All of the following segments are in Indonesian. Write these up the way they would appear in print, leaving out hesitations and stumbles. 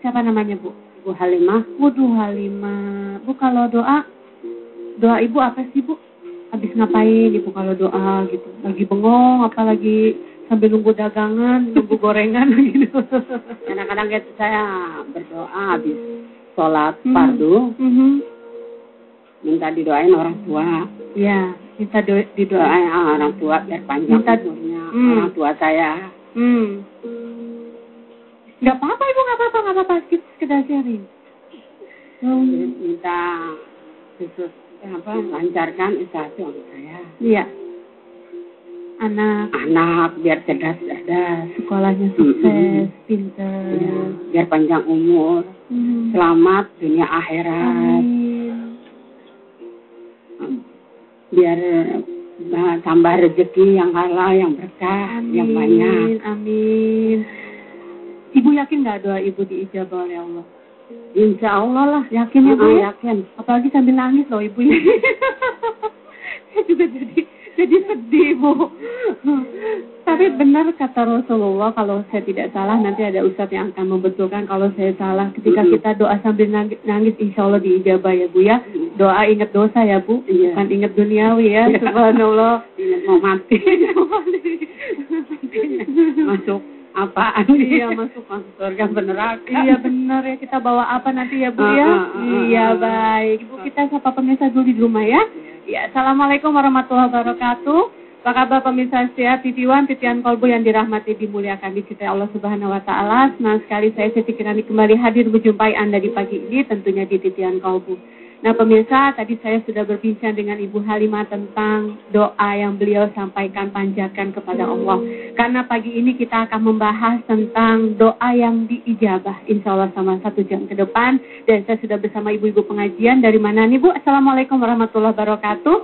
Siapa namanya, Bu? Bu Halimah. Bu Halimah. Bu, kalau doa Ibu apa sih, Bu? Habis ngapain Ibu kalau doa gitu? Lagi bengong, apa lagi sambil nunggu dagangan, nunggu gorengan gitu? Kadang-kadang saya berdoa habis sholat fardu. Minta didoain orang tua. Ya, minta didoain orang tua biar panjang umurnya. Orang tua saya. Nggak apa-apa Ibu, nggak apa-apa. Sekedar sharing. Minta khusus lancarkan usaha suami saya. Iya. Anak biar cerdas, sekolahnya sukses, pintar. Ya, biar panjang umur, selamat dunia akhirat. Biar tambah rezeki yang halal, yang berkah, yang banyak. Amin. Ibu yakin nggak doa Ibu diijabah oleh Allah? Insya Allah lah. Yakin ya Bu? Yakin. Apalagi sambil nangis loh Ibu. Saya juga jadi sedih Bu. Tapi benar kata Rasulullah, kalau saya tidak salah, nanti ada ustadz yang akan membetulkan kalau saya salah. Ketika kita doa sambil nangis, insya Allah diijabah ya Bu ya. Doa ingat dosa ya Bu, bukan ingat duniawi ya. Subhanallah. Ingat mau mati. Masuk apaan? Iya, masuk surga neraka. Iya benar ya, kita bawa apa nanti ya Bu ya? Iya baik. Ibu, kita sapa pemirsa dulu di rumah ya. Ya, assalamualaikum warahmatullahi wabarakatuh. Apa kabar pemirsa setia TV One, titian kolbu yang dirahmati, dimuliakan, dicintai Allah Subhanahu Wa Taala. Senang sekali saya Siti Kirani kembali hadir menjumpai Anda di pagi ini, tentunya di titian kolbu. Nah pemirsa, tadi saya sudah berbincang dengan Ibu Halimah tentang doa yang beliau sampaikan panjatkan kepada Allah. Karena pagi ini kita akan membahas tentang doa yang diijabah, insya Allah sama 1 jam ke depan. Dan saya sudah bersama ibu-ibu pengajian. Dari mana nih Bu? Assalamualaikum warahmatullahi wabarakatuh.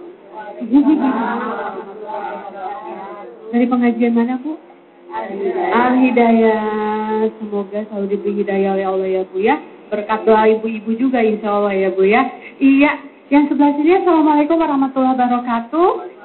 Dari pengajian mana Bu? Al-Hidayah. Semoga selalu diberi hidayah oleh Allah ya Bu ya. Berkat doa ibu-ibu juga insya Allah ya Bu ya. Iya, yang sebelah sini assalamualaikum warahmatullahi wabarakatuh.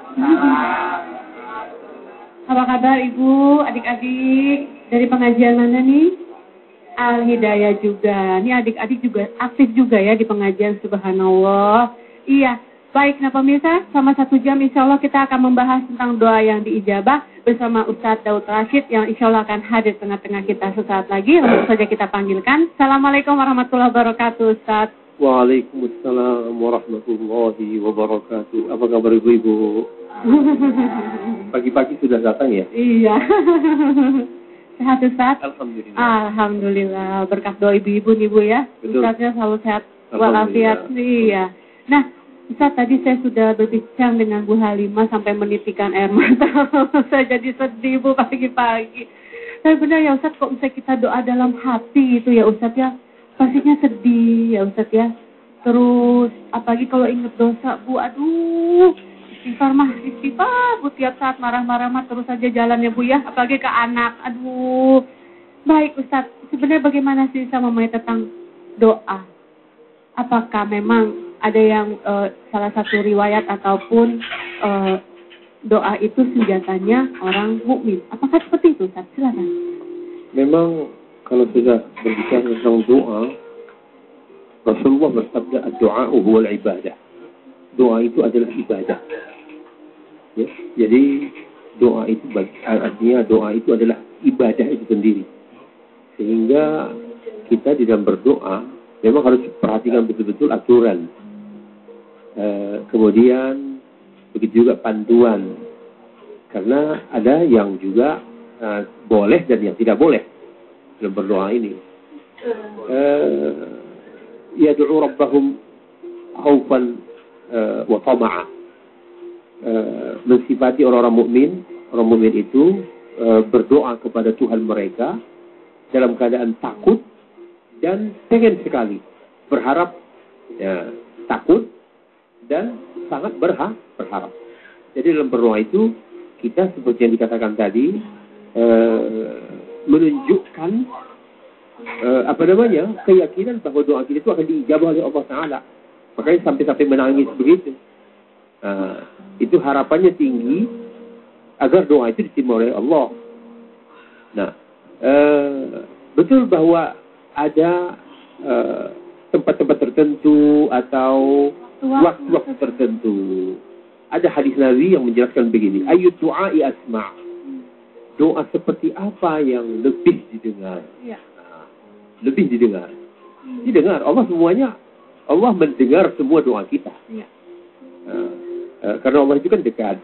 Apa kabar Ibu, adik-adik? Dari pengajian mana nih? Al-Hidayah juga. Ini adik-adik juga aktif juga ya di pengajian, subhanallah. Iya, baik. Nah pemirsa, selama 1 jam insya Allah kita akan membahas tentang doa yang diijabah bersama Ustadz Daud Rashid yang insya Allah akan hadir tengah-tengah kita sesaat lagi. Langsung saja kita panggilkan. Assalamualaikum warahmatullahi wabarakatuh Ustadz. Waalaikumsalam warahmatullahi wabarakatuh. Apa kabar ibu-ibu? Pagi-pagi sudah datang ya? Iya. Sehat Ustadz? Alhamdulillah. Alhamdulillah. Berkat doa ibu-ibu nih Bu ya. Ustadznya selalu sehat walafiat. Iya. Nah Ustaz, tadi saya sudah berbincang dengan Bu Halimah sampai menitikan air mata. Saya jadi sedih Bu pagi-pagi. Tapi benar ya Ustaz, kok bisa kita doa dalam hati itu ya Ustaz ya. Pastinya sedih ya Ustaz ya. Terus apalagi kalau ingat dosa Bu, aduh. Istighfar Bu, tiap saat marah-marah terus saja jalan ya Bu ya. Apalagi ke anak, aduh. Baik Ustaz, sebenarnya bagaimana sih saya memahami tentang doa? Apakah memang ada yang salah satu riwayat ataupun doa itu senjatanya orang mukmin? Apakah seperti itu Ustaz? Silakan. Memang kalau sudah berbicara tentang doa, Rasulullah bersabda ad-du'a huwal ibadah. Doa itu adalah ibadah. Ya, jadi doa itu artinya doa itu adalah ibadah itu sendiri. Sehingga kita di dalam berdoa memang harus perhatikan betul-betul aturan. Kemudian begitu juga panduan, karena ada yang juga boleh dan yang tidak boleh dalam berdoa ini. Yad'u rabbahum khaufan wa tama'a. Mensifati orang mukmin itu berdoa kepada Tuhan mereka dalam keadaan takut dan pengen sekali, berharap, ya, takut dan sangat berharap. Jadi dalam berdoa itu kita seperti yang dikatakan tadi menunjukkan keyakinan bahwa doa kita itu akan diijabah oleh Allah Taala. Makanya sampai menangis begitu. Itu harapannya tinggi agar doa itu diterima oleh Allah. Nah, betul bahwa ada tempat-tempat tertentu atau waktu-waktu tertentu. Ada hadis Nabi yang menjelaskan begini, ayu du'ai asma'. Doa seperti apa yang lebih didengar? Ya. Lebih didengar. Didengar. Allah semuanya, Allah mendengar semua doa kita. Ya. Karena Allah itu kan dekat.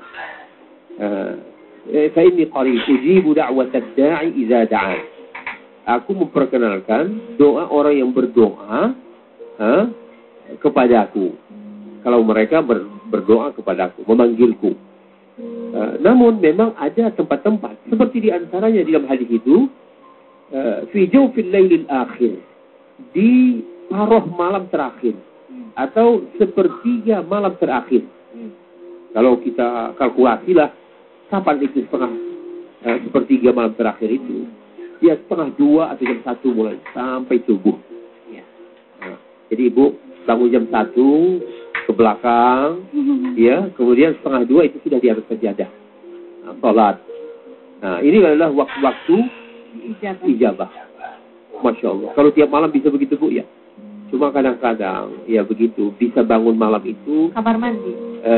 Fa inni qarib ujibu da'watad da'i idza da'an. Aku memperkenalkan doa orang yang berdoa kepada aku. Kalau mereka berdoa kepada aku, memanggilku. Namun memang ada tempat-tempat seperti di antaranya di dalam hadis itu fi jawfil lailil akhir, di paruh malam terakhir atau sepertiga malam terakhir. Kalau kita kalkulasilah kapan itu sepertiga malam terakhir itu, ya 1:30 atau jam 1 mulai sampai subuh. Jadi ibu bangun jam 1 ke belakang, ya, kemudian 1:30 itu sudah di atas sajadah, salat. Nah, ini adalah waktu-waktu ijabah. Masya Allah. Kalau tiap malam bisa begitu Bu ya. Cuma kadang-kadang ya begitu, bisa bangun malam itu. Kamar mandi.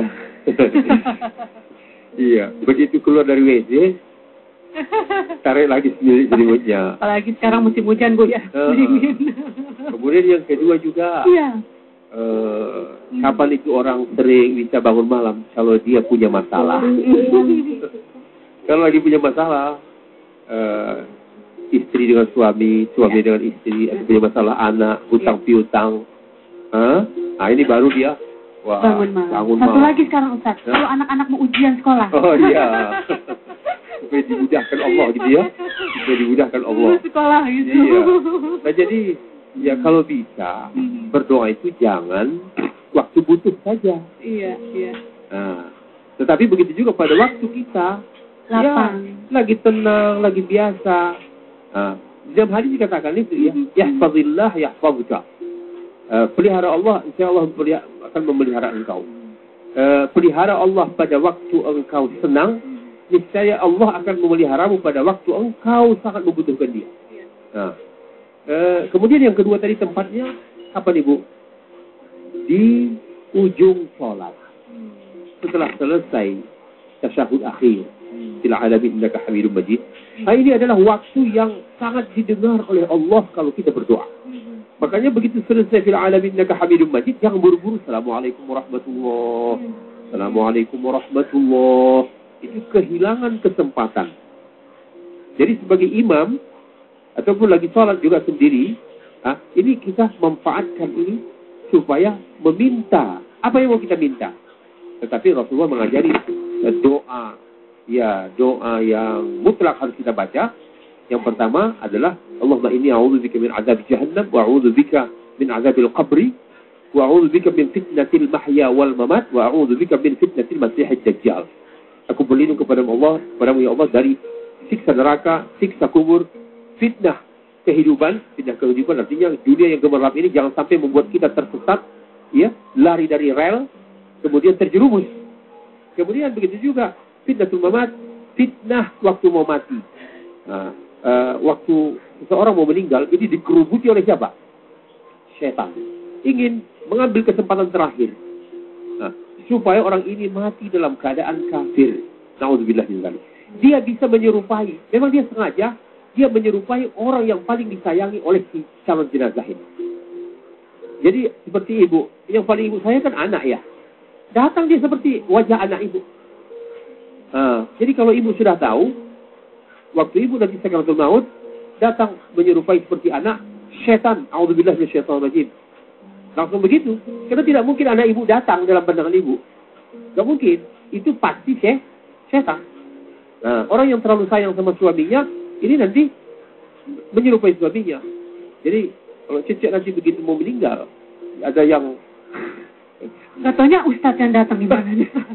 Iya, begitu keluar dari WC, tarik lagi sendiri selimutnya. Apalagi sekarang musim hujan Bu ya. Dingin. Kemudian yang kedua juga. Iya. Kapan itu orang sering bisa bangun malam? Kalau dia punya masalah. Kalau lagi punya masalah, istri dengan suami dengan istri, atau punya masalah anak, hutang piutang. Nah ini baru dia bangun malam. Satu lagi sekarang Ustaz, kalau anak-anak mau ujian sekolah. Oh iya. Supaya dimudahkan Allah gitu ya. Supaya dimudahkan Allah. Sekolah gitu. Iya. Nah jadi ya kalau bisa berdoa itu jangan waktu butuh saja. Iya, iya. Nah, tetapi begitu juga pada waktu kita lapang, ya, lagi tenang, lagi biasa. Nah, dalam hadis dikatakan itu ya, yahfazillah yahfazuka. Pelihara Allah, insyaallah akan memelihara engkau. Pelihara Allah pada waktu engkau senang, niscaya Allah akan memeliharamu pada waktu engkau sangat membutuhkan Dia. Nah, kemudian yang kedua tadi tempatnya apa nih Bu? Di ujung sholat. Setelah selesai tasyahud akhir, fil alamin innaka hamidum majid. Nah, ini adalah waktu yang sangat didengar oleh Allah kalau kita berdoa. Makanya begitu selesai fil alamin innaka hamidum majid, jangan buru-buru assalamualaikum warahmatullahi. Assalamualaikum warahmatullahi. Itu kehilangan kesempatan. Jadi sebagai imam ataupun lagi sholat juga sendiri, ini kita manfaatkan ini supaya meminta apa yang mau kita minta. Tetapi Rasulullah mengajari doa yang mutlak harus kita baca. Yang pertama adalah Allahumma inni a'udzubika min azab jahannam wa a'udzubika min azabil qabri wa a'udzubika min fitnatil mahya wal mamat wa a'udzubika min fitnatil masiihid dajjal. Aku berlindung kepadamu ya Allah dari siksa neraka, siksa kubur, fitnah kehidupan artinya dunia yang gemerlap ini jangan sampai membuat kita tersesat, ya, lari dari rel, kemudian terjerumus. Kemudian begitu juga fitnatul mamat, fitnah waktu mau mati. Nah, waktu seseorang mau meninggal, ini dikerubuti oleh siapa? Syaitan. Ingin mengambil kesempatan terakhir. Nah, supaya orang ini mati dalam keadaan kafir. Na'udzubillah min dzalik. Dia bisa menyerupai, memang dia sengaja, dia menyerupai orang yang paling disayangi oleh si calon jenazah ini. Jadi seperti ibu, yang paling ibu saya kan anak ya. Datang dia seperti wajah anak ibu. Jadi kalau ibu sudah tahu, waktu ibu nanti sakaratul maut, datang menyerupai seperti anak, syaitan, a'udzubillah minasyaitonir rajim. Langsung begitu. Karena tidak mungkin anak ibu datang dalam pandangan ibu. Tidak mungkin. Itu pasti syaitan. Nah, orang yang terlalu sayang sama suaminya, ini nanti menyerupai suaminya. Jadi kalau cecek nanti begitu mau meninggal, ada yang katanya Ustadz yang datang gimana?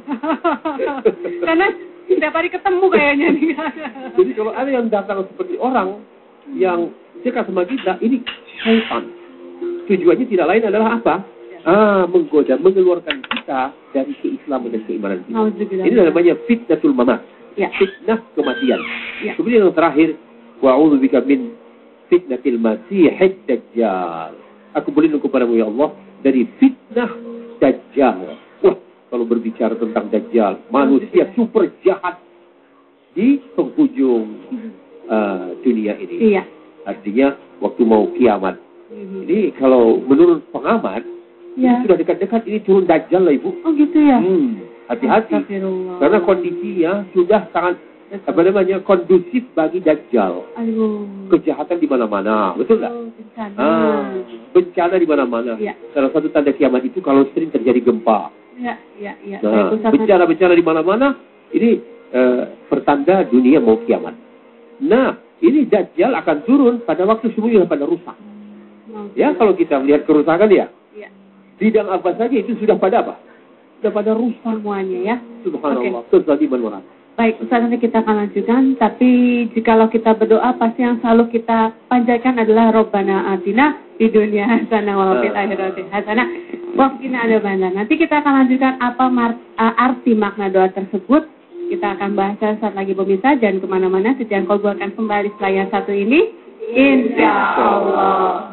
Karena setiap hari ketemu kayaknya nih. Jadi kalau ada yang datang seperti orang yang dekat sama kita, ini syaitan. Tujuannya tidak lain adalah apa? Menggoda, mengeluarkan kita dari keislaman dan keimanan kita. Ini namanya fitnatul mamat. Ya. Fitnah kematian. Ya. Kemudian yang terakhir, wa'udzubika min fitnatil masihid dajjal. Aku berlindung kepadamu ya Allah dari fitnah dajjal. Wah, kalau berbicara tentang dajjal, manusia super jahat di penghujung dunia ini. Iya. Artinya waktu mau kiamat. Ini kalau menurut pengamat, ini sudah dekat-dekat ini turun dajjal lah Ibu. Oh gitu ya. Hati-hati. Karena kondisinya sudah sangat kondusif bagi dajjal. Kejahatan di mana-mana, betul nggak? Bencana di mana-mana. Ya. Salah satu tanda kiamat itu kalau sering terjadi gempa. Iya. Nah, bencana-bencana di mana-mana ini pertanda dunia mau kiamat. Nah, ini dajjal akan turun pada waktu semuanya pada rusak. Ya, kalau kita melihat kerusakan ya. Bidang apa saja itu sudah pada apa? Sudah pada rusak semuanya ya. Subhanallah. Kezaliman orang. Baik, Ustaz, nanti kita akan lanjutkan. Tapi jikalau kita berdoa, pasti yang selalu kita panjatkan adalah Rabbana atina di dunia hasanah wa fil akhirati hasanah wa qina adzabannar. Nanti kita akan lanjutkan apa arti makna doa tersebut. Kita akan bahas saat lagi pemirsa, dan kemana-mana. Sejak kau akan kembali setelah yang satu ini. Insya Allah.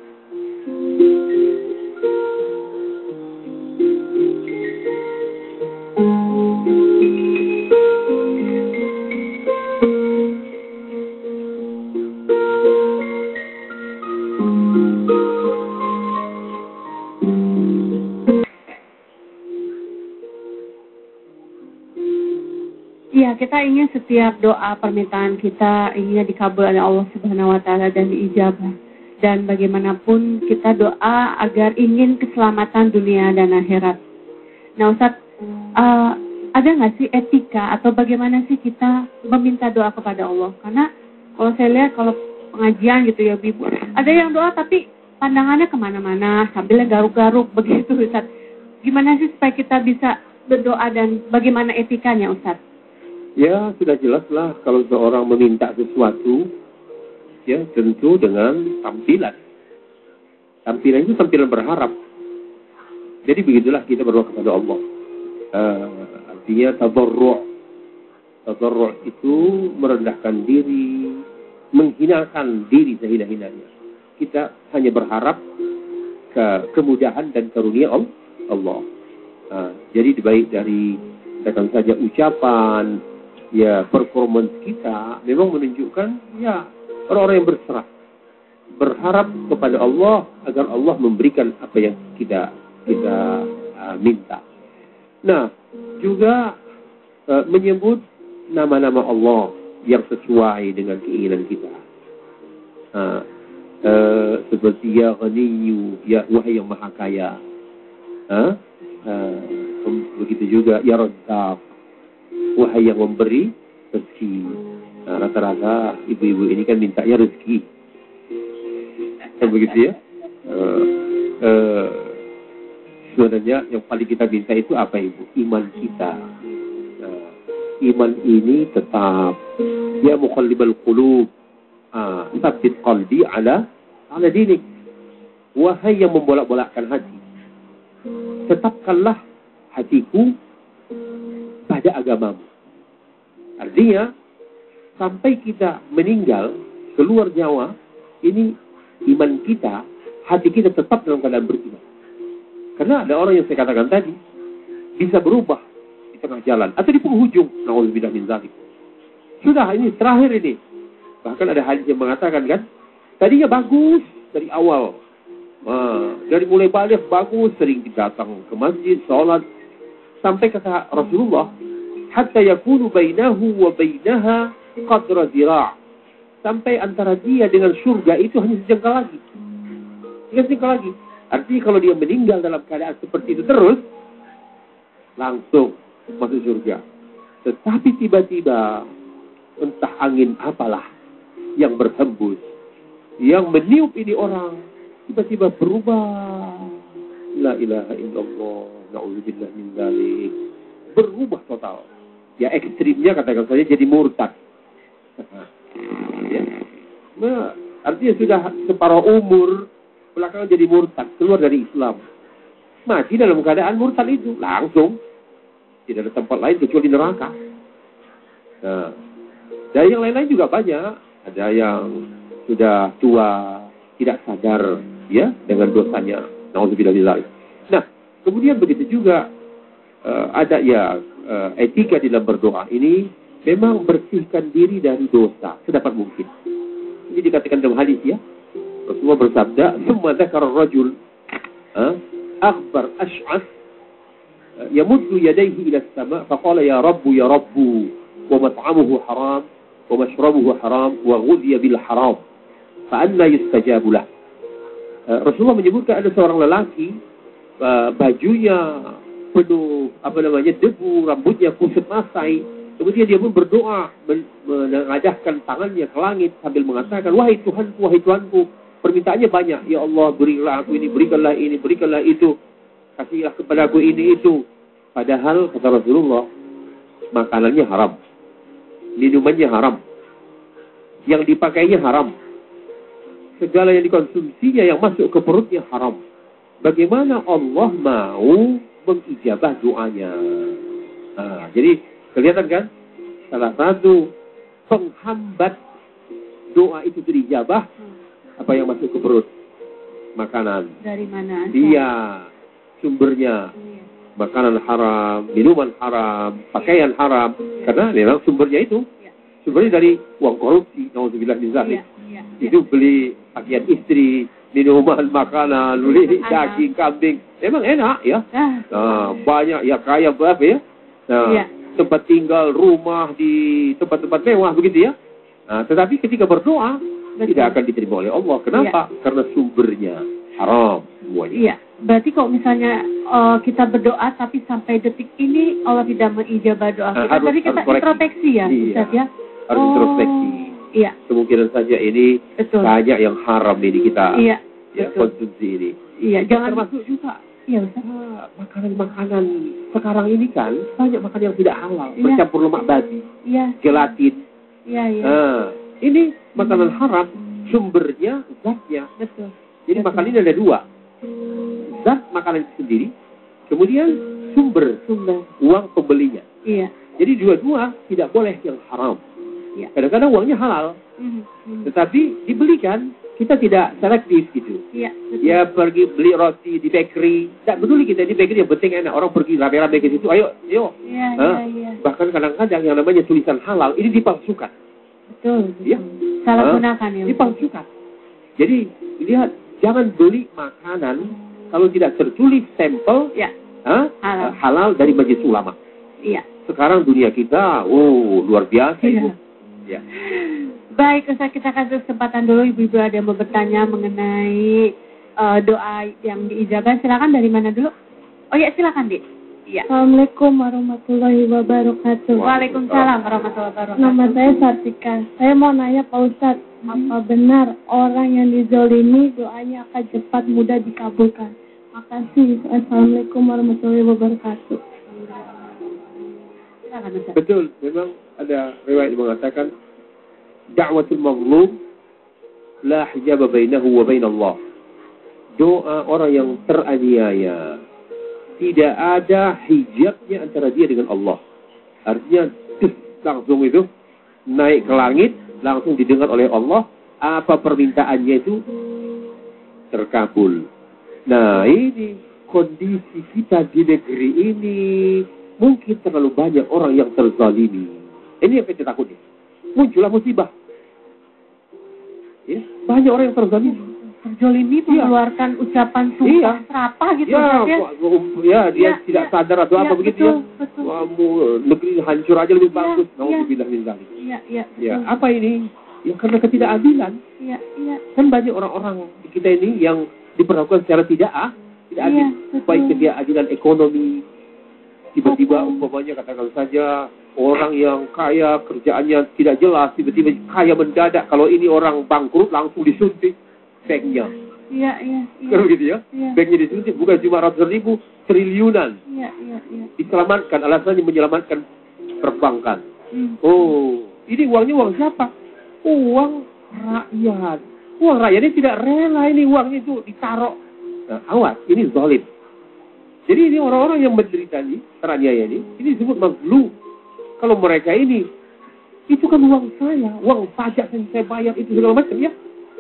Ya, kita ingin setiap doa permintaan kita inginnya dikabul oleh Allah Subhanahu wa taala dan diijabah. Dan bagaimanapun kita doa agar ingin keselamatan dunia dan akhirat. Nah, Ustaz, ada nggak sih etika atau bagaimana sih kita meminta doa kepada Allah? Karena kalau saya lihat kalau pengajian gitu ya, Ibu, ada yang doa tapi pandangannya kemana-mana sambil garuk-garuk begitu, Ustaz. Gimana sih supaya kita bisa berdoa dan bagaimana etikanya, Ustaz? Ya, sudah jelaslah kalau seorang meminta sesuatu, ya tentu dengan tampilan. Tampilan itu tampilan berharap. Jadi begitulah kita berdoa kepada Allah. Artinya tadarru'. Tadarru' itu merendahkan diri, menghinakan diri sehina-hinanya. Kita hanya berharap kemudahan dan karunia Allah. Jadi baik dari katakan saja ucapan, ya performance kita memang menunjukkan ya orang-orang yang berserah, berharap kepada Allah agar Allah memberikan apa yang kita minta. Nah, juga menyebut nama-nama Allah yang sesuai dengan keinginan kita. Seperti ya Ghaniyu, ya Wahai yang Maha Kaya. Begitu juga ya Razzaq, wahai yang memberi rezeki. Nah, rata-rata ibu-ibu ini kan mintanya rezeki. Kan begitu ya? Sebenarnya yang paling kita minta itu apa, Ibu? Iman kita. Iman ini tetap ya muqallibal qulub. Tsabbit qalbi ala dinik. Wahai yang membolak-bolakkan hati, tetapkanlah hatiku pada agamamu. Artinya sampai kita meninggal, keluar nyawa, ini iman kita, hati kita tetap dalam keadaan beriman. Karena ada orang yang saya katakan tadi bisa berubah di tengah jalan atau di penghujung. Na'udzubillah min dzalik. Sudah ini terakhir ini. Bahkan ada hadis yang mengatakan kan, tadinya bagus dari awal. Dari mulai balik bagus, sering datang ke masjid, sholat. Sampai kata Rasulullah, hatta yakunu bainahu wa bainaha qadra zira'. Sampai antara dia dengan surga itu hanya sejengkal lagi. Sejengkal lagi. Artinya kalau dia meninggal dalam keadaan seperti itu terus, langsung masuk surga. Tetapi tiba-tiba, entah angin apalah yang berhembus, yang meniup ini orang, tiba-tiba berubah. La ilaha illallah. Na'udzubillah min dzalik. Berubah total. Ya ekstrimnya katakan saja jadi murtad. Ya. Nah, artinya sudah separuh umur belakangan jadi murtad, keluar dari Islam. Mati dalam keadaan murtad itu langsung. Tidak ada tempat lain kecuali neraka. Nah, dan yang lain-lain juga banyak. Ada yang sudah tua, tidak sadar ya dengan dosanya. Nauzubillah. Nah, kemudian begitu juga ada etika dalam berdoa ini memang bersihkan diri dari dosa sedapat mungkin. Ini dikatakan dalam hadis ya. Rasulullah bersabda, "Tsumma dzakara ar-rajul akhbar ash'ath yamuddu yadayhi ila as-sama' faqala ya Rabbu wa mat'amuhu haram wa mashrabuhu haram wa ghudhiya bil haram fa anna yustajabu lah." Rasulullah menyebutkan ada seorang lelaki bajunya penuh debu, rambutnya kusut masai. Kemudian dia pun berdoa, mengadahkan tangannya ke langit sambil mengatakan, wahai Tuhanku, permintaannya banyak. Ya Allah, berilah aku ini, berikanlah ini, berikanlah itu. Kasihlah kepada aku ini, itu. Padahal, kata Rasulullah, makanannya haram. Minumannya haram. Yang dipakainya haram. Segala yang dikonsumsinya, yang masuk ke perutnya haram. Bagaimana Allah mau mengijabah doanya? Nah, jadi, kelihatan kan? Salah satu penghambat doa itu dijabah, apa yang masuk ke perut? Makanan. Dari mana? Iya, sumbernya. Makanan haram, minuman haram, pakaian haram. Karena memang sumbernya itu. Sumbernya dari uang korupsi. Nauzubillah min dzalik. Itu beli pakaian istri, minuman, makanan, beli daging kambing. Memang enak ya. Nah, banyak ya, kaya berapa ya? Nah, tempat tinggal, rumah di tempat-tempat mewah begitu ya. Nah, tetapi ketika berdoa tidak akan diterima oleh Allah. Kenapa? Karena sumbernya haram semuanya. Iya. Berarti kalau misalnya kita berdoa tapi sampai detik ini Allah tidak mengijabah doa kita, tapi kita introspeksi ya, Ustaz ya. Harus introspeksi. Iya. Kemungkinan saja ini banyak yang haram ini kita konsumsi ini. Iya. Jangan termasuk juga. Iya, Ustaz. Makanan-makanan sekarang ini kan banyak makanan yang tidak halal, bercampur lemak babi, gelatin. Iya. Ini makanan haram, sumbernya zatnya. Betul. Jadi makanan ini ada dua. Zat makanan itu sendiri, kemudian sumber uang pembelinya. Iya. Jadi dua-dua tidak boleh yang haram. Iya. Kadang-kadang uangnya halal, tetapi dibelikan kita tidak selektif gitu. Iya. Ya pergi beli roti di bakery, tidak peduli kita di bakery, yang penting enak. Orang pergi rame-rame ke situ, ayo. Iya. Bahkan kadang-kadang yang namanya tulisan halal ini dipalsukan. Betul. Ya. Salah gunakan ya. Dipalsukan. Jadi lihat, jangan beli makanan kalau tidak tertulis stempel halal dari majelis ulama. Iya. Sekarang dunia kita, luar biasa itu. Ya. Baik, Ustaz, kita kasih kesempatan dulu ibu-ibu ada yang mau bertanya mengenai doa yang diijabah. Silakan, dari mana dulu? Oh ya, silakan, Dik. Iya. Assalamualaikum warahmatullahi wabarakatuh. Waalaikumsalam warahmatullahi wabarakatuh. Nama saya Sartika. Saya mau nanya Pak Ustadz, apa benar orang yang dizolimi doanya akan cepat mudah dikabulkan? Makasih. Assalamualaikum warahmatullahi wabarakatuh. Betul, memang ada riwayat yang mengatakan da'watul mazlum la hijaba bainahu wa bain Allah. Doa orang yang teraniaya tidak ada hijabnya antara dia dengan Allah. Artinya langsung itu naik ke langit, langsung didengar oleh Allah, apa permintaannya itu terkabul. Nah, ini kondisi kita di negeri ini, mungkin terlalu banyak orang yang terzalimi. Ini yang kita takuti. Muncullah musibah. Ya, banyak orang yang terzalimi. Terzalimi mengeluarkan ucapan sumpah serapah gitu. Dia tidak sadar atau apa begitu ya. Betul. Negeri hancur aja lebih bagus. Nauzubillah min dzalik. Ya, apa ini? Ya karena ketidakadilan. Iya. Kan banyak orang-orang di kita ini yang diperlakukan secara tidak adil. Baik ketidakadilan ekonomi. Tiba-tiba umpamanya katakan saja orang yang kaya kerjaannya tidak jelas, tiba-tiba kaya mendadak. Kalau ini orang bangkrut langsung disuntik banknya. Iya. Kalau gitu ya. Banknya disuntik bukan cuma ratus ribu, triliunan. Iya. Diselamatkan, alasannya menyelamatkan perbankan. Ini uangnya uang siapa? Uang rakyat. Uang rakyat ini tidak rela ini uangnya itu ditaruh. Nah, awas, ini zalim. Jadi ini orang-orang yang menderita ini, teraniaya ini disebut mazlum. Kalau mereka ini, itu kan uang saya, uang pajak yang saya bayar itu segala macam ya.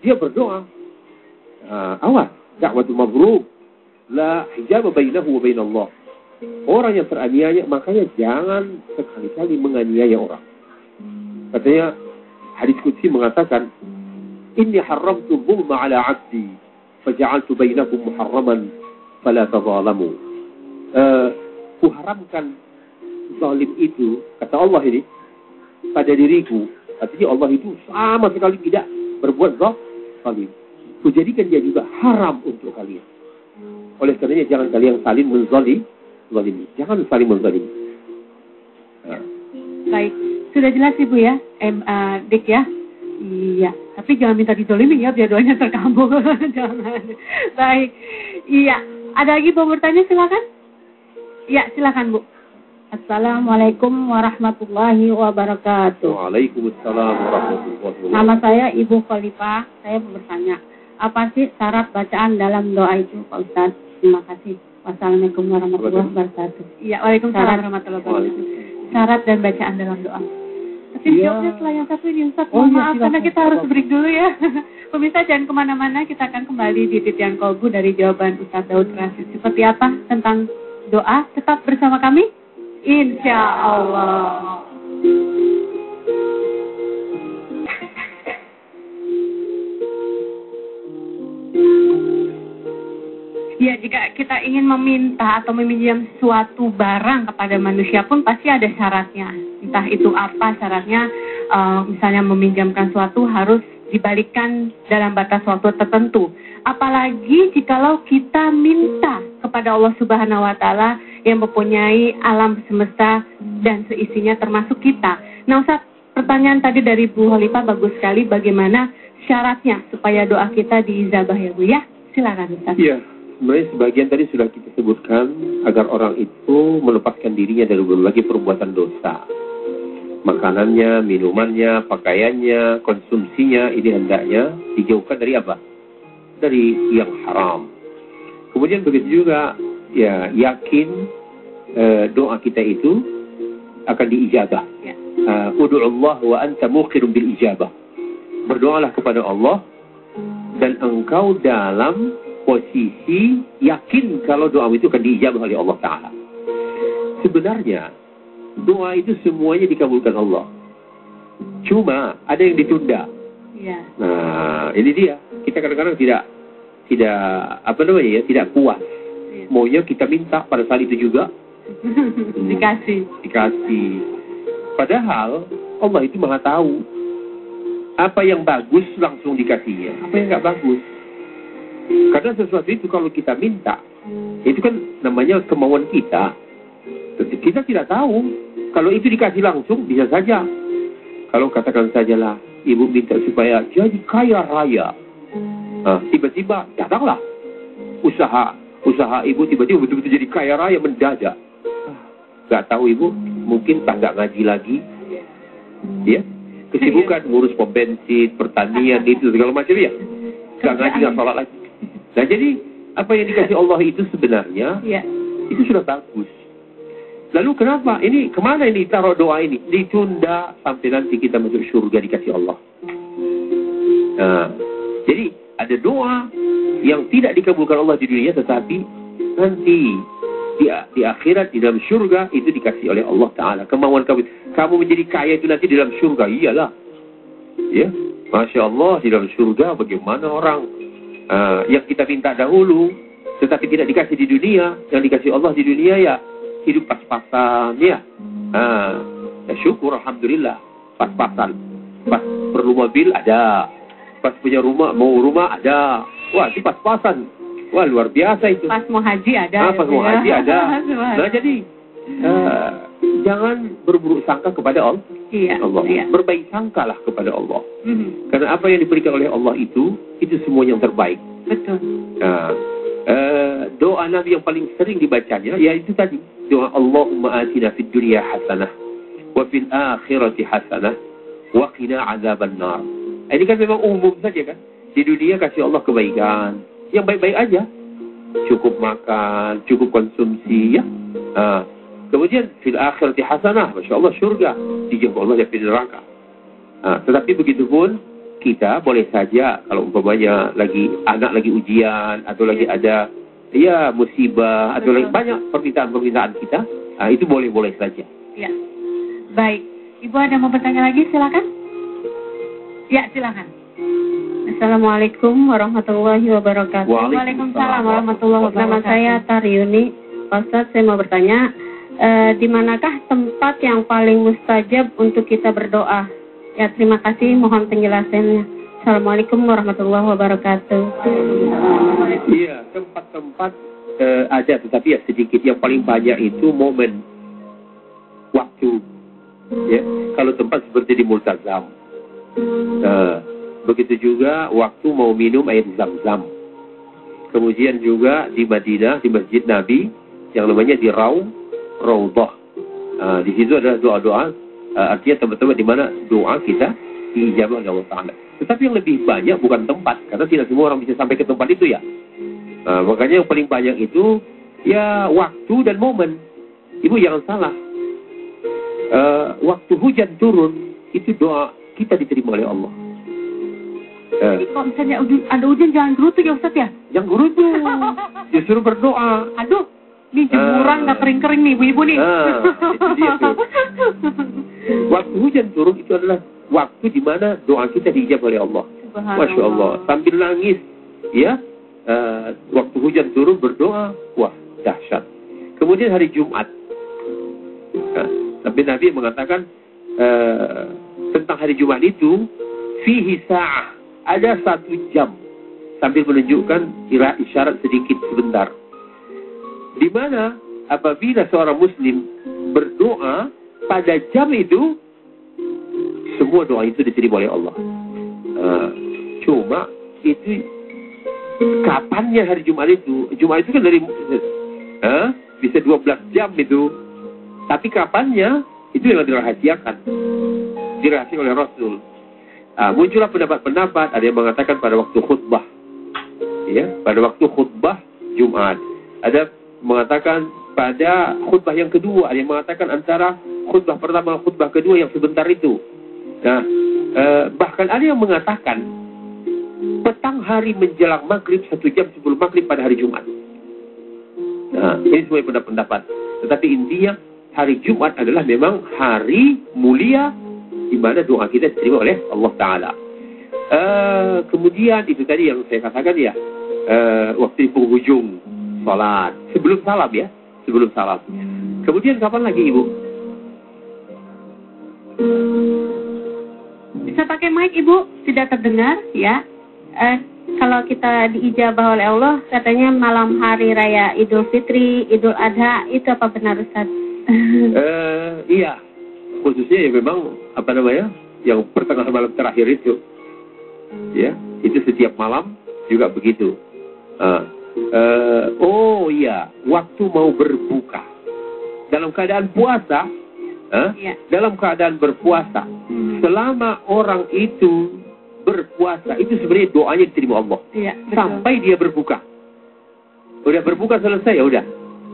dia berdoa. Awas, da'watul mazlum la hijab bainahu wa bain Allah. Orang yang teraniaya, makanya jangan sekali-kali menganiaya orang. Katanya hadis qudsi mengatakan, inni haramtu dhulma ala 'abdi faja'altu bainakum muharraman fala tadhalamu. Kuharamkan zalim itu, kata Allah ini, pada diriku. Artinya Allah itu sama sekali tidak berbuat zalim. Kujadikan dia juga haram untuk kalian. Oleh karenanya jangan kalian saling menzalimi. Jangan saling menzalimi. Baik, sudah jelas Ibu ya, Dik ya. Iya, tapi jangan minta dizalimi ya, biar doanya terkabul. Jangan. Baik, iya. Ada lagi mau bertanya, silakan. Ya, silakan Bu. Assalamualaikum warahmatullahi wabarakatuh. Waalaikumsalam warahmatullahi wabarakatuh. Nama saya Ibu Khalifah. Saya mau bertanya, apa sih syarat bacaan dalam doa itu, Pak Ustaz? Terima kasih. Wassalamualaikum warahmatullahi wabarakatuh. Iya, waalaikumsalam warahmatullahi wabarakatuh. Syarat dan bacaan dalam doa. Tapi jawabnya setelah yang satu ini Ustaz. Maaf, karena kita harus break dulu ya. Pemirsa jangan kemana-mana, kita akan kembali di Titian Kolbu dari jawaban Ustaz Daud Rasid. Seperti apa tentang doa? Tetap bersama kami. Insya Allah. Ya, jika kita ingin meminta atau meminjam suatu barang kepada manusia pun pasti ada syaratnya. Entah itu apa syaratnya, misalnya meminjamkan suatu harus dibalikkan dalam batas waktu tertentu. Apalagi jikalau kita minta kepada Allah Subhanahu wa Ta'ala yang mempunyai alam semesta dan seisinya termasuk kita. Nah Ustaz, pertanyaan tadi dari Bu Khalifah bagus sekali, bagaimana syaratnya supaya doa kita diijabah ya Bu ya? Silakan Ustaz. Iya. Sebenarnya sebagian tadi sudah kita sebutkan agar orang itu melepaskan dirinya dari berbagai perbuatan dosa. Makanannya, minumannya, pakaiannya, konsumsinya ini hendaknya dijauhkan dari apa? Dari yang haram. Kemudian begitu juga ya yakin doa kita itu akan diijabah. Ud'u'allah wa anta muqirun bil ijabah. Berdoalah kepada Allah dan engkau dalam posisi yakin kalau doa itu akan diijabah oleh Allah Ta'ala. Sebenarnya doa itu semuanya dikabulkan Allah. Cuma ada yang ditunda. Ya. Nah, ini dia. Kita kadang-kadang tidak tidak puas. Ya. Maunya kita minta pada saat itu juga Dikasih. Padahal Allah itu Maha tahu. Apa yang bagus langsung dikasihnya. Apa yang nggak bagus. Karena sesuatu itu kalau kita minta, itu kan namanya kemauan kita. Kita tidak tahu. Kalau itu dikasih langsung, bisa saja. Kalau katakan sajalah, ibu minta supaya jadi kaya raya. Nah, tiba-tiba datanglah usaha ibu tiba-tiba betul-betul jadi kaya raya mendadak. Gak tahu ibu, mungkin tak ngaji lagi. Ya, kesibukan ngurus pom bensin, pertanian, itu segala macam ya. Gak ngaji, gak sholat lagi. Nah jadi apa yang dikasih Allah itu sebenarnya itu sudah bagus. Lalu kenapa ini kemana ini taruh doa ini? Ditunda sampai nanti kita masuk surga dikasih Allah. Nah, jadi ada doa yang tidak dikabulkan Allah di dunia, tetapi nanti di akhirat di dalam surga itu dikasih oleh Allah Ta'ala. Kemauan kamu menjadi kaya itu nanti di dalam surga, iyalah. Ya, Masya Allah, di dalam surga bagaimana orang yang kita minta dahulu tetapi tidak dikasih di dunia, yang dikasih Allah di dunia ya hidup pas-pasan ya. Ya syukur alhamdulillah, pas-pasan. Pas perlu mobil ada, pas punya rumah ada. Wah, itu pas-pasan. Wah, luar biasa itu. Pas mau haji ada. Pas mau haji ada. Nah, jadi jangan berburuk sangka kepada Allah. Allah. Berbaik sangkalah kepada Allah. Karena apa yang diberikan oleh Allah itu semua yang terbaik. Betul. Doa Nabi yang paling sering dibacanya yaitu tadi doa Allahumma atina fid dunya hasanah wa fil akhirati hasanah wa qina azabannar. Ini kan memang umum saja kan. Di dunia kasih Allah kebaikan, yang baik-baik aja. Cukup makan, cukup konsumsi ya. Kemudian fil akhirati hasanah, Masya Allah surga, dijauhkan Allah dari neraka. Tetapi begitu pun kita boleh saja kalau umpamanya anak lagi ujian atau lagi ada musibah atau lagi banyak permintaan kita, itu boleh saja. Ya. Baik. Ibu ada mau bertanya lagi, silakan. Ya, silakan. Assalamualaikum warahmatullahi wabarakatuh. Waalaikumsalam warahmatullahi wabarakatuh. Nama saya Taryuni. Pak Ustadz, saya mau bertanya, di manakah tempat yang paling mustajab untuk kita berdoa? Ya, terima kasih, mohon penjelasannya. Assalamualaikum warahmatullahi wabarakatuh. Iya, tempat-tempat ada, tetapi ya sedikit. Yang paling banyak itu momen, waktu. Ya, kalau tempat seperti di Multazam. Begitu juga waktu mau minum air Zam-Zam. Kemudian juga di Madinah, di Masjid Nabi, yang namanya di Raudhah. Di situ ada doa-doa, artinya tempat-tempat di mana doa kita diijabah oleh Allah Ta'ala. Tetapi yang lebih banyak bukan tempat, karena tidak semua orang bisa sampai ke tempat itu ya. Makanya yang paling banyak itu ya waktu dan momen. Ibu jangan salah. Waktu hujan turun, itu doa kita diterima oleh Allah. Jadi kalau misalnya ada hujan jangan gerutu ya Ustaz ya? Jangan gerutu, disuruh berdoa. Aduh, ini jemuran nggak kering-kering nih ibu-ibu nih. Itu dia tuh. Waktu hujan turun itu adalah waktu di mana doa kita diijabah oleh Allah. Masya Allah, sambil nangis, ya. Waktu hujan turun berdoa, wah dahsyat. Kemudian hari Jumat, tapi Nabi mengatakan tentang hari Jumat itu, fihi sa'ah, ada 1 jam, sambil menunjukkan isyarat sedikit sebentar. Di mana apabila seorang Muslim berdoa pada jam itu, semua doa itu diterima oleh Allah. Cuma itu kapannya hari Jumat itu? Jumat itu kan dari bisa 12 jam itu. Tapi kapannya itu yang dirahasiakan, dirahasiakan oleh Rasul. Muncullah pendapat-pendapat. Ada yang mengatakan pada waktu khutbah, ya, pada waktu khutbah Jumat. Ada mengatakan pada khutbah yang kedua. Ada yang mengatakan antara khutbah pertama, khutbah kedua yang sebentar itu. Nah, bahkan ada yang mengatakan petang hari menjelang maghrib 1 jam sebelum maghrib pada hari Jumat. Nah, ini semua pendapat. Tetapi intinya hari Jumat adalah memang hari mulia di mana doa kita diterima oleh Allah Ta'ala. Kemudian itu tadi yang saya katakan ya, waktu di penghujung salat, sebelum salam ya, sebelum salam. Kemudian kapan lagi Ibu? Bisa pakai mic Ibu, tidak terdengar ya. Kalau kita diijabah oleh Allah, katanya malam hari raya Idul Fitri, Idul Adha, itu apa benar Ustaz? Iya, khususnya ya memang yang pertengahan malam terakhir itu, ya, itu setiap malam juga begitu. Oh iya, waktu mau berbuka dalam keadaan puasa, dalam keadaan berpuasa, selama orang itu berpuasa itu sebenarnya doanya diterima Allah, sampai dia berbuka. Udah berbuka selesai ya udah.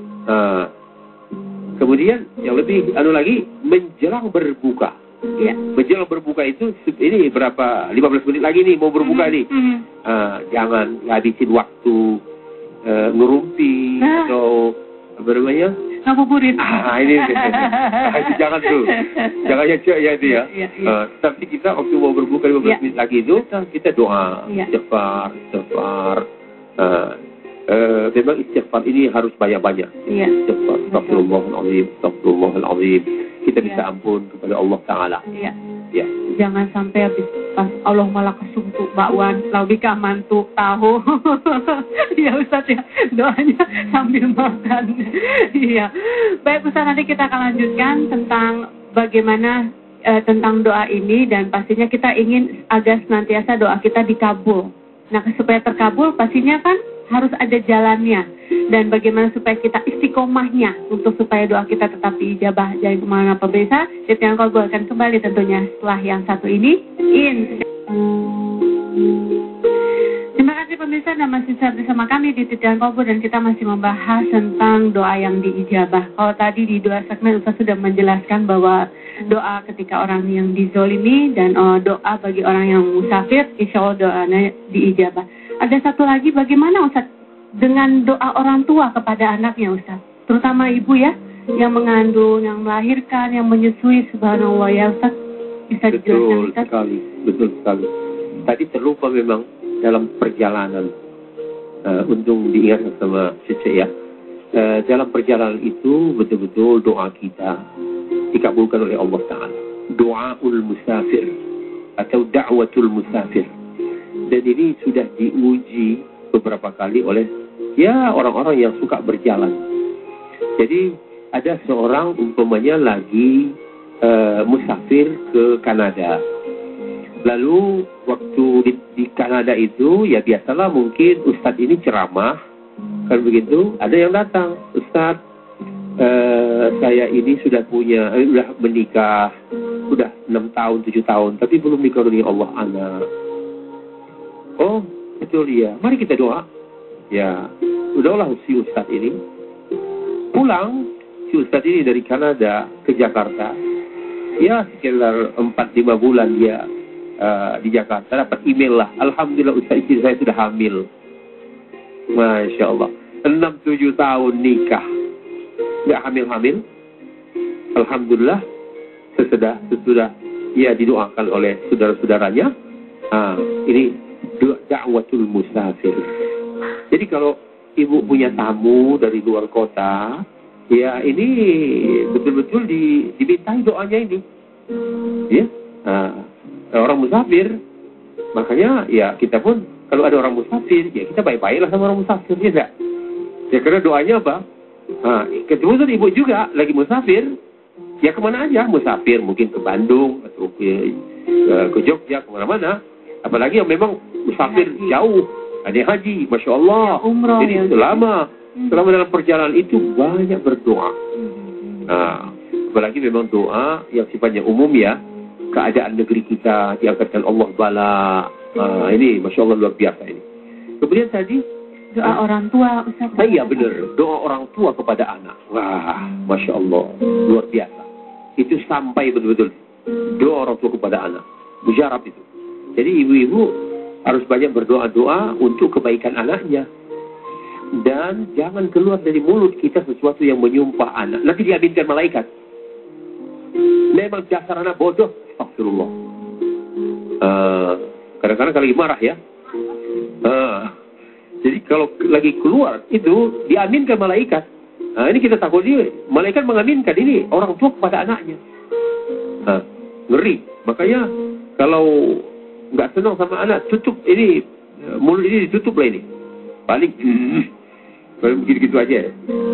Kemudian yang lebih lagi menjelang berbuka. Ya. Menjelang berbuka itu ini berapa 15 menit lagi nih mau berbuka nih. Jangan habisin waktu ngerumpi atau apa namanya? Ngabuburit. Ini itu jangan tuh. Jangan ya cek ya itu ya. Tapi kita waktu mau berbuka 15 menit lagi itu kita doa, istighfar. Memang istighfar ini harus banyak-banyak. Istighfar, astagfirullahaladzim. Kita bisa ampun kepada Allah Ta'ala. Ya. Jangan sampai habis pas Allah malah kesumpu bakwan, laubika mantuk tahu. Ya Ustaz ya, doanya sambil makan. Iya. Baik Ustaz, nanti kita akan lanjutkan tentang bagaimana tentang doa ini, dan pastinya kita ingin agar senantiasa doa kita dikabul. Nah, supaya terkabul pastinya kan harus ada jalannya, dan bagaimana supaya kita istiqomahnya untuk supaya doa kita tetap diijabah. Jangan kemana pemirsa, kita akan kembali tentunya setelah yang satu ini. Terima kasih pemirsa. Ustaz masih bersama kami di Titian Kubur dan kita masih membahas tentang doa yang diijabah. Kalau tadi di 2 segmen Ustaz sudah menjelaskan bahwa doa ketika orang yang dizolimi dan doa bagi orang yang musafir, insya Allah doanya diijabah. Ada satu lagi, bagaimana Ustaz dengan doa orang tua kepada anaknya Ustaz? Terutama ibu ya, yang mengandung, yang melahirkan, yang menyusui, subhanallah ya Ustaz. Bisa dijelaskan Ustaz? Betul sekali. Tadi terlupa memang dalam perjalanan, untung diingatkan sama Cece ya. Dalam perjalanan itu betul-betul doa kita dikabulkan oleh Allah Ta'ala. Doaul musafir atau da'watul musafir. Dan ini sudah diuji beberapa kali oleh ya orang-orang yang suka berjalan. Jadi ada seorang umpamanya lagi musafir ke Kanada. Lalu waktu di Kanada itu ya biasalah mungkin Ustadz ini ceramah kan begitu, ada yang datang, Ustadz saya ini sudah menikah sudah 6 tahun 7 tahun tapi belum dikaruniai Allah anak. Oh betul ya, mari kita doa. Ya udahlah si Ustadz ini pulang, si Ustadz ini dari Kanada ke Jakarta ya sekitar 4-5 bulan dia di Jakarta, dapat email lah, alhamdulillah Ustaz istri saya sudah hamil. Masya Allah, 6-7 tahun nikah nggak hamil-hamil, alhamdulillah. Sesudah ia didoakan oleh saudara-saudaranya. Ini da'watul musafir. Jadi kalau ibu punya tamu dari luar kota, ya ini betul-betul dimintai doanya ini ya. Orang musafir, makanya ya kita pun kalau ada orang musafir ya kita baik-baiklah sama orang musafir ya enggak? Ya karena doanya apa? Ketemu ibu juga lagi musafir, ya kemana aja musafir, mungkin ke Bandung atau ke Jogja, kemana-mana. Apalagi yang memang musafir jauh, ada yang haji, masya Allah. Umroh, jadi selama dalam perjalanan itu banyak berdoa. Apalagi memang doa yang sifatnya umum ya. Keadaan negeri kita diangkatkan Allah bala. Ini masya Allah luar biasa ini. Kemudian tadi doa orang tua Ustaz. Iya benar, doa orang tua kepada anak. Wah, masya Allah luar biasa. Itu sampai betul-betul doa orang tua kepada anak. Mujarab itu. Jadi ibu-ibu harus banyak berdoa-doa untuk kebaikan anaknya. Dan jangan keluar dari mulut kita sesuatu yang menyumpah anak. Nanti diaminkan malaikat. Memang dasar anak bodoh. Astagfirullah. Kadang-kadang kalau lagi marah ya. Jadi kalau lagi keluar itu diaminkan malaikat. Ini kita takut dia. Malaikat mengaminkan ini orang tua kepada anaknya. Ngeri. Makanya kalau nggak senang sama anak, tutup ini mulut ini ditutup lah ini. Paling kalau begitu aja.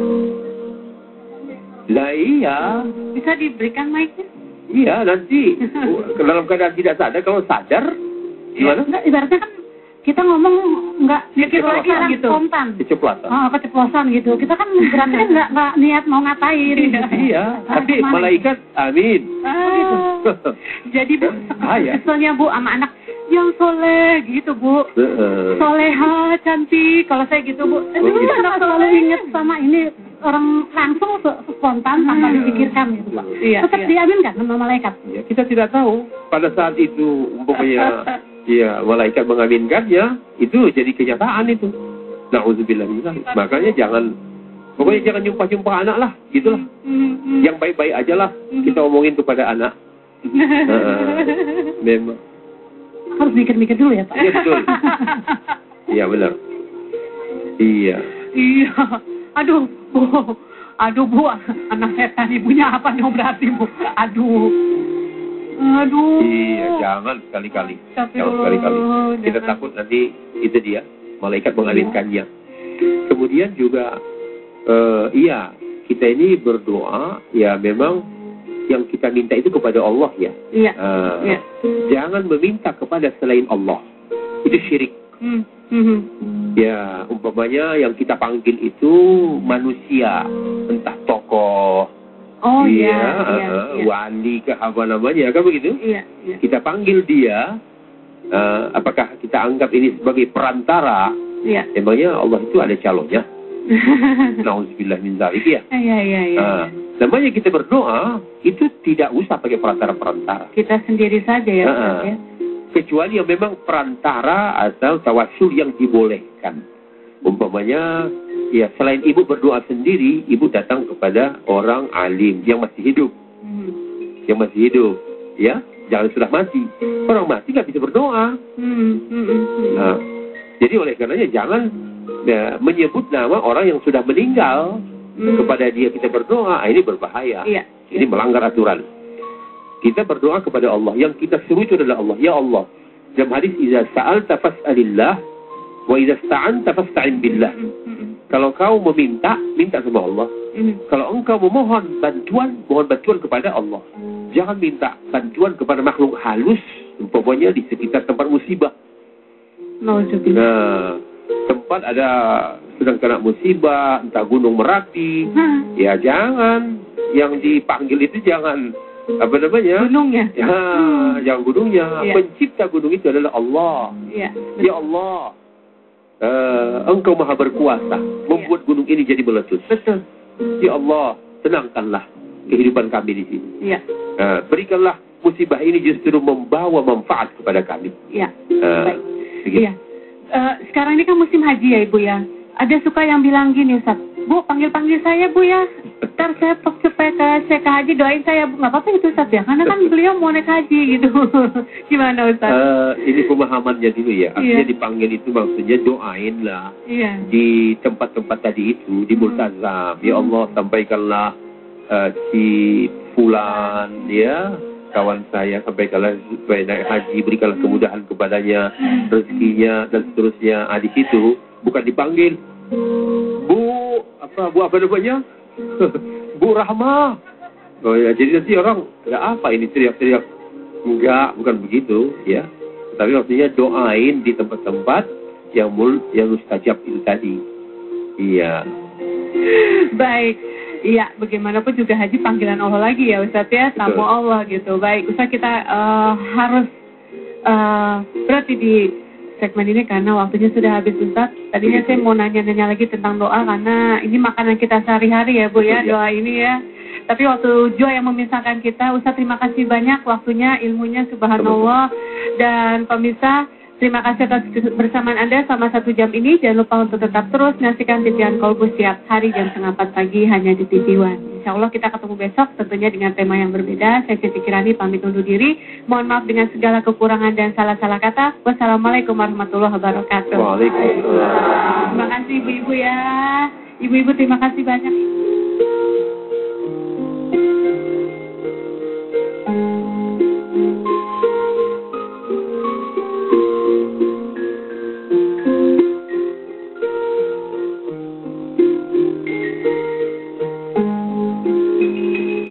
Lah iya. Bisa diberikan mic-nya? Iya, nanti dalam keadaan tidak sadar, kalau sadar gimana? Enggak, ibaratnya kan kita ngomong nggak mikir lagi gitu. Spontan. Keceplosan. Keceplosan gitu. Kita kan berarti nggak niat mau ngapain. Iya, tapi malaikat amin. Gitu. Jadi Bu, misalnya Bu sama anak yang soleh gitu Bu. Soleha, cantik. Kalau saya gitu Bu. Anak selalu inget sama ini orang langsung spontan tanpa dipikirkan gitu Pak. Tetap diaminkan sama malaikat. Ya, kita tidak tahu pada saat itu umpamanya ya malaikat mengaminkannya, itu jadi kenyataan itu. Nauzubillah min dzalik. Makanya pokoknya jangan nyumpah-nyumpah anak lah, gitulah. Yang baik-baik aja lah kita omongin kepada anak. Memang harus mikir-mikir dulu ya Pak. Iya betul. Iya benar. Iya. Aduh Bu, anak setan ibunya apa nih berarti Bu? Aduh. Iya, jangan sekali-kali. Jangan sekali-kali. Kita takut nanti itu dia, malaikat mengaminkannya. Kemudian juga, kita ini berdoa, ya memang yang kita minta itu kepada Allah ya. Jangan meminta kepada selain Allah. Itu syirik. Ya, umpamanya yang kita panggil itu manusia, entah tokoh, wali ke apa namanya, kan begitu? Kita panggil dia, apakah kita anggap ini sebagai perantara Iya. Emangnya Allah itu ada calonnya? Nauzubillah min dzalik ya. Iya. Namanya kita berdoa itu tidak usah pakai perantara-perantara. Kita sendiri saja ya, Ustaz, ya. Kecuali yang memang perantara atau tawassul yang dibolehkan. Umpamanya, ya selain ibu berdoa sendiri, ibu datang kepada orang alim yang masih hidup. Yang masih hidup, ya. Jangan sudah mati. Orang mati nggak bisa berdoa. Nah, jadi oleh karenanya jangan menyebut nama orang yang sudah meninggal kepada dia kita berdoa. Ini berbahaya. Iya. Ini melanggar aturan. Kita berdoa kepada Allah. Yang kita suruh itu adalah Allah. Ya Allah. Dalam hadis, "Iza sa'alta fas'alillah, wa iza sta'anta fasta'in billah." Kalau kau meminta, minta sama Allah. Kalau engkau memohon bantuan, mohon bantuan kepada Allah. Jangan minta bantuan kepada makhluk halus, umpamanya di sekitar tempat musibah. Nah, tempat ada sedang kena musibah, entah gunung Merapi, ya jangan. Yang dipanggil itu jangan apa namanya? Gunungnya. Ya, jangan gunungnya. Ya. Pencipta gunung itu adalah Allah. Ya, Ya Allah, Engkau maha berkuasa membuat gunung ini jadi meletus. betul. Ya Allah, tenangkanlah kehidupan kami di sini. Iya. Berikanlah musibah ini justru membawa manfaat kepada kami. Iya. Baik. Begitu. Iya. Sekarang ini kan musim haji ya Ibu ya. Ada suka yang bilang gini, Ustaz, Bu panggil-panggil saya Bu ya. Ntar saya supaya saya ke haji doain saya Bu. Nggak apa-apa itu Ustaz ya. Karena kan beliau mau naik haji gitu. Gimana Ustaz? Ini pemahamannya dulu ya. Artinya Iya. dipanggil itu maksudnya doain lah. Iya. Di tempat-tempat tadi itu, di multazam. Ya Allah, sampaikanlah si fulan ya, kawan saya, sampaikanlah supaya naik haji, berikanlah kemudahan kepadanya, rezekinya dan seterusnya. Di situ bukan dipanggil Bu apa namanya? Bu Rahmah. Oh ya, jadi nanti orang ya apa ini teriak-teriak. Enggak, bukan begitu ya. Tapi maksudnya doain di tempat-tempat yang mustajab itu tadi. Iya. Baik. Iya, bagaimanapun juga haji panggilan Allah lagi ya Ustaz ya, tamu Allah gitu. Baik, Ustaz kita harus berarti di segmen ini karena waktunya sudah habis Ustaz. Tadinya saya mau nanya-nanya lagi tentang doa karena ini makanan kita sehari-hari ya Bu ya, doa ini ya. Tapi waktu Joy yang memisahkan kita, Ustaz terima kasih banyak waktunya, ilmunya, subhanallah. Dan pemirsa, terima kasih atas kebersamaan Anda selama 1 jam ini. Jangan lupa untuk tetap terus menyaksikan Titian Kolbu setiap hari jam 3:30 pagi hanya di TV One. Insya Allah kita ketemu besok tentunya dengan tema yang berbeda. Saya Siti Kirani pamit undur diri. Mohon maaf dengan segala kekurangan dan salah-salah kata. Wassalamualaikum warahmatullahi wabarakatuh. Waalaikumsalam. Terima kasih ibu-ibu ya. Ibu-ibu terima kasih banyak.